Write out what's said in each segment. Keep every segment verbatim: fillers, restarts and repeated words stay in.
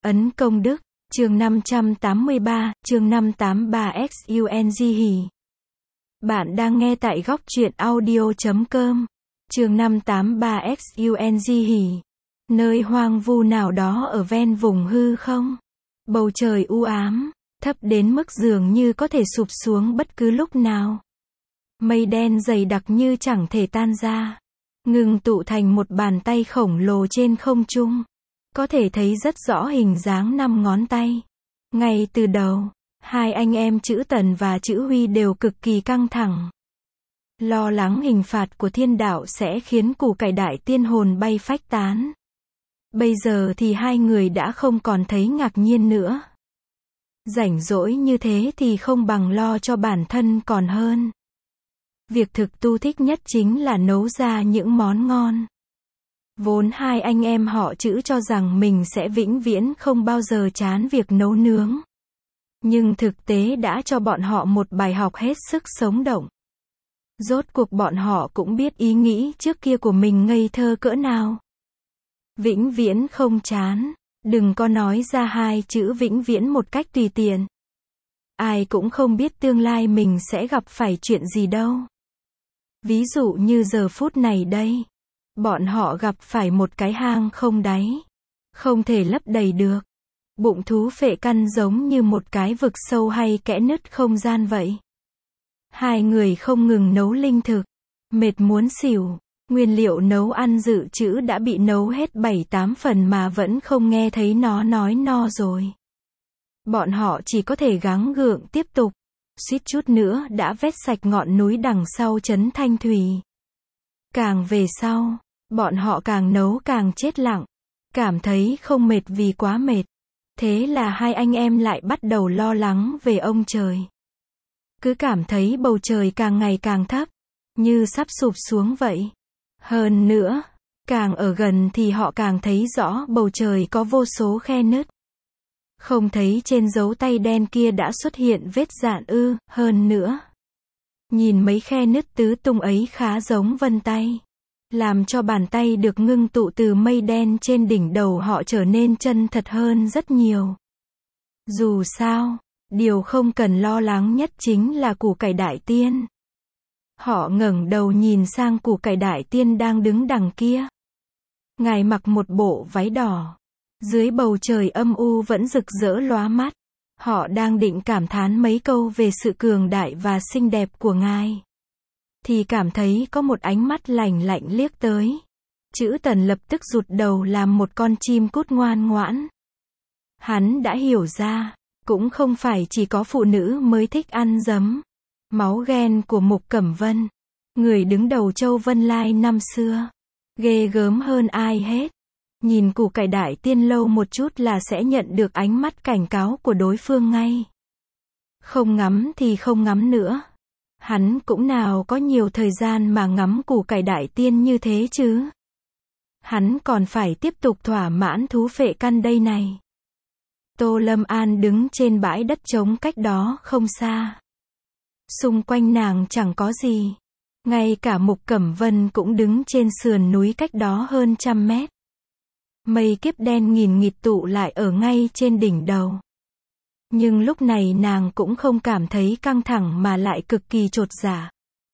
Ấn công đức, chương năm trăm tám mươi ba, chương năm trăm tám mươi ba Xung hỉ. Bạn đang nghe tại góc truyện audio chấm com. Chương năm trăm tám mươi ba Xung hỉ. Nơi hoang vu nào đó ở ven vùng hư không. Bầu trời u ám, thấp đến mức dường như có thể sụp xuống bất cứ lúc nào. Mây đen dày đặc như chẳng thể tan ra, ngưng tụ thành một bàn tay khổng lồ trên không trung. Có thể thấy rất rõ hình dáng năm ngón tay. Ngay từ đầu, hai anh em chữ Tần và chữ Huy đều cực kỳ căng thẳng. Lo lắng hình phạt của thiên đạo sẽ khiến củ cải đại tiên hồn bay phách tán. Bây giờ thì hai người đã không còn thấy ngạc nhiên nữa. Rảnh rỗi như thế thì không bằng lo cho bản thân còn hơn. Việc thực tu thích nhất chính là nấu ra những món ngon. Vốn hai anh em họ chữ cho rằng mình sẽ vĩnh viễn không bao giờ chán việc nấu nướng. Nhưng thực tế đã cho bọn họ một bài học hết sức sống động. Rốt cuộc bọn họ cũng biết ý nghĩ trước kia của mình ngây thơ cỡ nào. Vĩnh viễn không chán, đừng có nói ra hai chữ vĩnh viễn một cách tùy tiện. Ai cũng không biết tương lai mình sẽ gặp phải chuyện gì đâu. Ví dụ như giờ phút này đây. Bọn họ gặp phải một cái hang không đáy. Không thể lấp đầy được. Bụng thú phệ căn giống như một cái vực sâu hay kẽ nứt không gian vậy. Hai người không ngừng nấu linh thực. Mệt muốn xỉu. Nguyên liệu nấu ăn dự trữ đã bị nấu hết bảy tám phần mà vẫn không nghe thấy nó nói no rồi. Bọn họ chỉ có thể gắng gượng tiếp tục. Suýt chút nữa đã vét sạch ngọn núi đằng sau trấn Thanh Thủy. Càng về sau, bọn họ càng nấu càng chết lặng. Cảm thấy không mệt vì quá mệt. Thế là hai anh em lại bắt đầu lo lắng về ông trời. Cứ cảm thấy bầu trời càng ngày càng thấp. Như sắp sụp xuống vậy. Hơn nữa, càng ở gần thì họ càng thấy rõ bầu trời có vô số khe nứt. Không thấy trên dấu tay đen kia đã xuất hiện vết dạn ư, hơn nữa. Nhìn mấy khe nứt tứ tung ấy khá giống vân tay. Làm cho bàn tay được ngưng tụ từ mây đen trên đỉnh đầu họ trở nên chân thật hơn rất nhiều. Dù sao, điều không cần lo lắng nhất chính là củ cải đại tiên. Họ ngẩng đầu nhìn sang củ cải đại tiên đang đứng đằng kia. Ngài mặc một bộ váy đỏ. Dưới bầu trời âm u vẫn rực rỡ lóa mắt. Họ đang định cảm thán mấy câu về sự cường đại và xinh đẹp của ngài. Thì cảm thấy có một ánh mắt lạnh lạnh liếc tới. Chữ Tần lập tức rụt đầu làm một con chim cút ngoan ngoãn. Hắn đã hiểu ra, cũng không phải chỉ có phụ nữ mới thích ăn giấm. Máu ghen của Mục Cẩm Vân, người đứng đầu Châu Vân Lai năm xưa, ghê gớm hơn ai hết. Nhìn củ cải đại tiên lâu một chút là sẽ nhận được ánh mắt cảnh cáo của đối phương ngay. Không ngắm thì không ngắm nữa. Hắn cũng nào có nhiều thời gian mà ngắm củ cải đại tiên như thế chứ. Hắn còn phải tiếp tục thỏa mãn thú phệ căn đây này. Tô Lâm An đứng trên bãi đất trống cách đó không xa. Xung quanh nàng chẳng có gì. Ngay cả Mục Cẩm Vân cũng đứng trên sườn núi cách đó hơn trăm mét. Mây kiếp đen nghìn nghịt tụ lại ở ngay trên đỉnh đầu. Nhưng lúc này nàng cũng không cảm thấy căng thẳng mà lại cực kỳ chột dạ.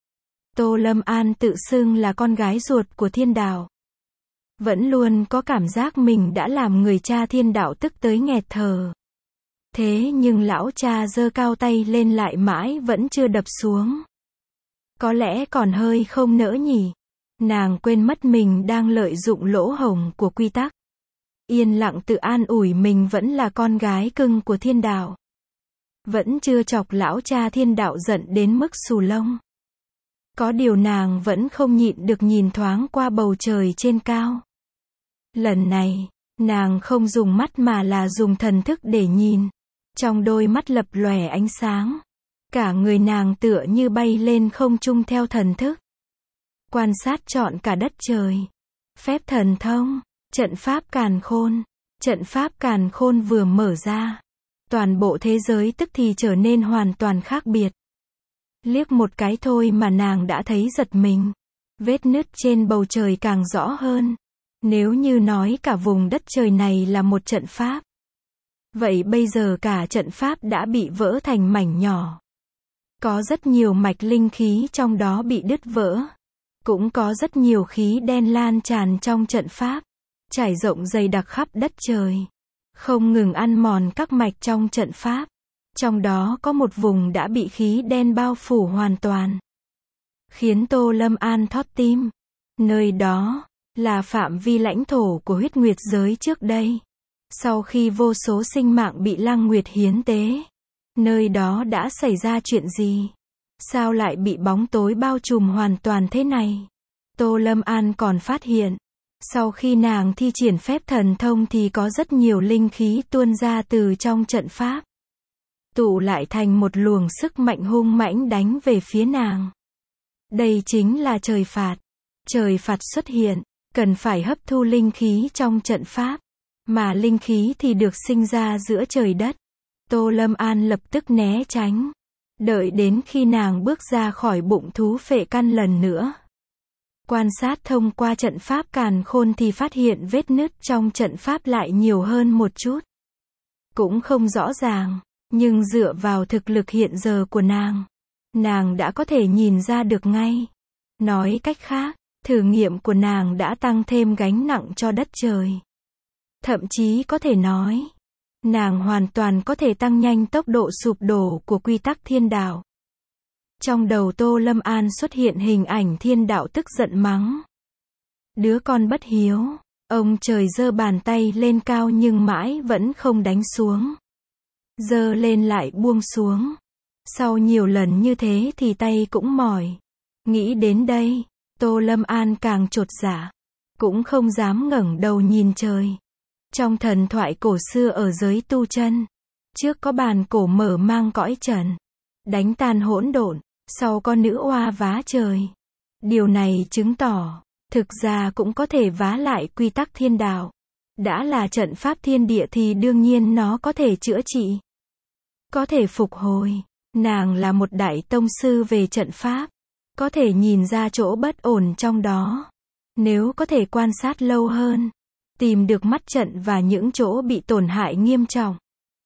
Tô Lâm An tự xưng là con gái ruột của thiên đạo. Vẫn luôn có cảm giác mình đã làm người cha thiên đạo tức tới nghẹt thở. Thế nhưng lão cha giơ cao tay lên lại mãi vẫn chưa đập xuống. Có lẽ còn hơi không nỡ nhỉ. Nàng quên mất mình đang lợi dụng lỗ hổng của quy tắc. Yên lặng tự an ủi mình vẫn là con gái cưng của thiên đạo. Vẫn chưa chọc lão cha thiên đạo giận đến mức xù lông. Có điều nàng vẫn không nhịn được nhìn thoáng qua bầu trời trên cao. Lần này, nàng không dùng mắt mà là dùng thần thức để nhìn. Trong đôi mắt lập lòe ánh sáng. Cả người nàng tựa như bay lên không trung theo thần thức. Quan sát trọn cả đất trời. Phép thần thông, trận pháp càn khôn. Trận pháp càn khôn vừa mở ra. Toàn bộ thế giới tức thì trở nên hoàn toàn khác biệt. Liếc một cái thôi mà nàng đã thấy giật mình. Vết nứt trên bầu trời càng rõ hơn. Nếu như nói cả vùng đất trời này là một trận pháp, Vậy bây giờ cả trận pháp đã bị vỡ thành mảnh nhỏ. Có rất nhiều mạch linh khí trong đó bị đứt vỡ. Cũng có rất nhiều khí đen lan tràn trong trận pháp, trải rộng dày đặc khắp đất trời, không ngừng ăn mòn các mạch trong trận pháp. Trong đó có một vùng đã bị khí đen bao phủ hoàn toàn, khiến Tô Lâm An thót tim. Nơi đó là phạm vi lãnh thổ của huyết nguyệt giới trước đây. Sau khi vô số sinh mạng bị Lăng Nguyệt hiến tế, nơi đó đã xảy ra chuyện gì? Sao lại bị bóng tối bao trùm hoàn toàn thế này? Tô Lâm An còn phát hiện, sau khi nàng thi triển phép thần thông thì có rất nhiều linh khí tuôn ra từ trong trận pháp, tụ lại thành một luồng sức mạnh hung mãnh đánh về phía nàng. Đây chính là trời phạt. Trời phạt xuất hiện, cần phải hấp thu linh khí trong trận pháp, mà linh khí thì được sinh ra giữa trời đất. Tô Lâm An lập tức né tránh, đợi đến khi nàng bước ra khỏi bụng thú phệ căn lần nữa. Quan sát thông qua trận pháp càn khôn thì phát hiện vết nứt trong trận pháp lại nhiều hơn một chút. Cũng không rõ ràng, nhưng dựa vào thực lực hiện giờ của nàng, nàng đã có thể nhìn ra được ngay. Nói cách khác, thử nghiệm của nàng đã tăng thêm gánh nặng cho đất trời. Thậm chí có thể nói, nàng hoàn toàn có thể tăng nhanh tốc độ sụp đổ của quy tắc thiên đạo. Trong đầu Tô Lâm An xuất hiện hình ảnh thiên đạo tức giận mắng: đứa con bất hiếu. Ông trời giơ bàn tay lên cao nhưng mãi vẫn không đánh xuống. Giơ lên lại buông xuống. Sau nhiều lần như thế thì tay cũng mỏi. Nghĩ đến đây, Tô Lâm An càng chột dạ, cũng không dám ngẩng đầu nhìn trời. Trong thần thoại cổ xưa ở giới tu chân, trước có bàn cổ mở mang cõi trần, đánh tan hỗn độn, sau có nữ oa vá trời. Điều này chứng tỏ, thực ra cũng có thể vá lại quy tắc thiên đạo. Đã là trận pháp thiên địa thì đương nhiên nó có thể chữa trị, có thể phục hồi. Nàng là một đại tông sư về trận pháp, có thể nhìn ra chỗ bất ổn trong đó. Nếu có thể quan sát lâu hơn, tìm được mắt trận và những chỗ bị tổn hại nghiêm trọng,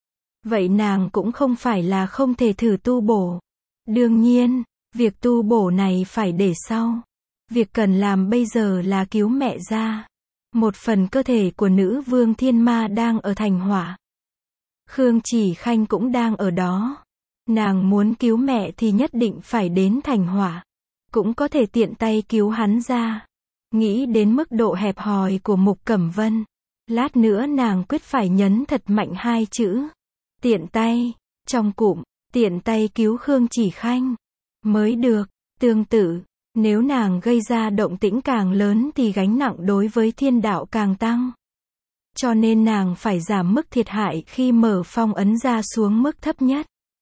vậy nàng cũng không phải là không thể thử tu bổ. Đương nhiên, việc tu bổ này phải để sau. Việc cần làm bây giờ là cứu mẹ ra. Một phần cơ thể của nữ vương thiên ma đang ở thành hỏa. Khương Chỉ Khanh cũng đang ở đó. Nàng muốn cứu mẹ thì nhất định phải đến thành hỏa. Cũng có thể tiện tay cứu hắn ra. Nghĩ đến mức độ hẹp hòi của Mục Cẩm Vân, lát nữa nàng quyết phải nhấn thật mạnh hai chữ tiện tay, trong cụm, tiện tay cứu Khương Chỉ Khanh mới được. Tương tự, nếu nàng gây ra động tĩnh càng lớn thì gánh nặng đối với thiên đạo càng tăng. Cho nên nàng phải giảm mức thiệt hại khi mở phong ấn ra xuống mức thấp nhất.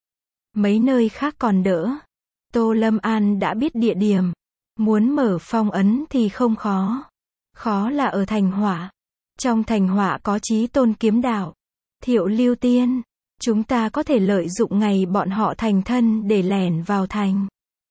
Mấy nơi khác còn đỡ. Tô Lâm An đã biết địa điểm. Muốn mở phong ấn thì không khó. Khó là ở thành hỏa. Trong thành hỏa có Chí Tôn kiếm đạo, Thiệu Lưu Tiên. Chúng ta có thể lợi dụng ngày bọn họ thành thân để lẻn vào thành.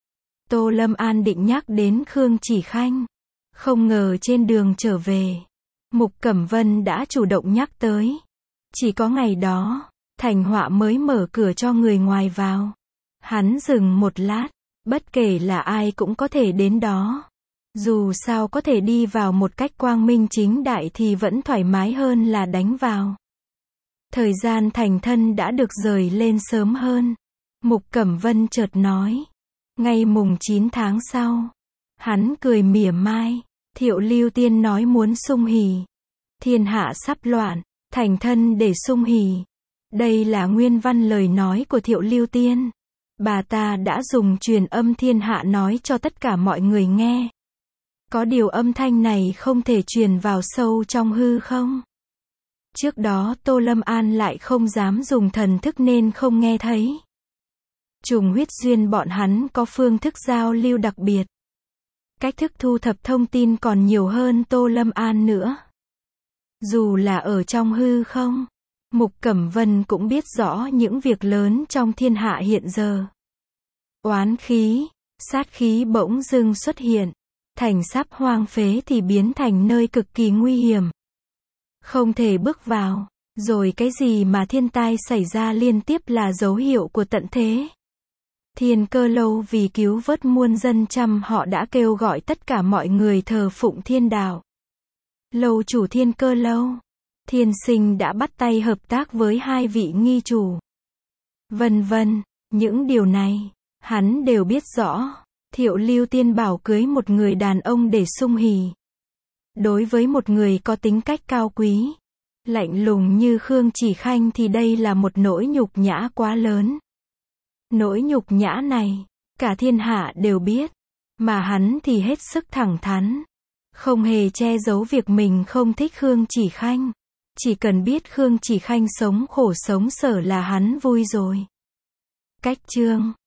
Tô Lâm An định nhắc đến Khương Chỉ Khanh. Không ngờ trên đường trở về, Mục Cẩm Vân đã chủ động nhắc tới. Chỉ có ngày đó, thành họa mới mở cửa cho người ngoài vào. Hắn dừng một lát, bất kể là ai cũng có thể đến đó. Dù sao có thể đi vào một cách quang minh chính đại thì vẫn thoải mái hơn là đánh vào. Thời gian thành thân đã được dời lên sớm hơn. Mục Cẩm Vân chợt nói. Ngày mùng chín tháng sau. Hắn cười mỉa mai. Thiệu Lưu Tiên nói muốn sung hỉ. Thiên hạ sắp loạn, thành thân để sung hỉ. Đây là nguyên văn lời nói của Thiệu Lưu Tiên. Bà ta đã dùng truyền âm thiên hạ nói cho tất cả mọi người nghe. Có điều âm thanh này không thể truyền vào sâu trong hư không. Trước đó Tô Lâm An lại không dám dùng thần thức nên không nghe thấy. Trùng huyết duyên bọn hắn có phương thức giao lưu đặc biệt. Cách thức thu thập thông tin còn nhiều hơn Tô Lâm An nữa. Dù là ở trong hư không, Mục Cẩm Vân cũng biết rõ những việc lớn trong thiên hạ hiện giờ. Oán khí, sát khí bỗng dưng xuất hiện. Thành sắp hoang phế thì biến thành nơi cực kỳ nguy hiểm. Không thể bước vào. Rồi cái gì mà thiên tai xảy ra liên tiếp là dấu hiệu của tận thế. Thiên Cơ Lâu vì cứu vớt muôn dân trăm họ đã kêu gọi tất cả mọi người thờ phụng thiên đạo. Lâu chủ Thiên Cơ Lâu, Thiên Sinh đã bắt tay hợp tác với hai vị nghi chủ. Vân vân, những điều này, hắn đều biết rõ. Thiệu Lưu Tiên bảo cưới một người đàn ông để sung hỉ. Đối với một người có tính cách cao quý, lạnh lùng như Khương Chỉ Khanh thì đây là một nỗi nhục nhã quá lớn. Nỗi nhục nhã này, cả thiên hạ đều biết, mà hắn thì hết sức thẳng thắn, không hề che giấu việc mình không thích Khương Chỉ Khanh. Chỉ cần biết Khương Chỉ Khanh sống khổ sống sở là hắn vui rồi. Cách chương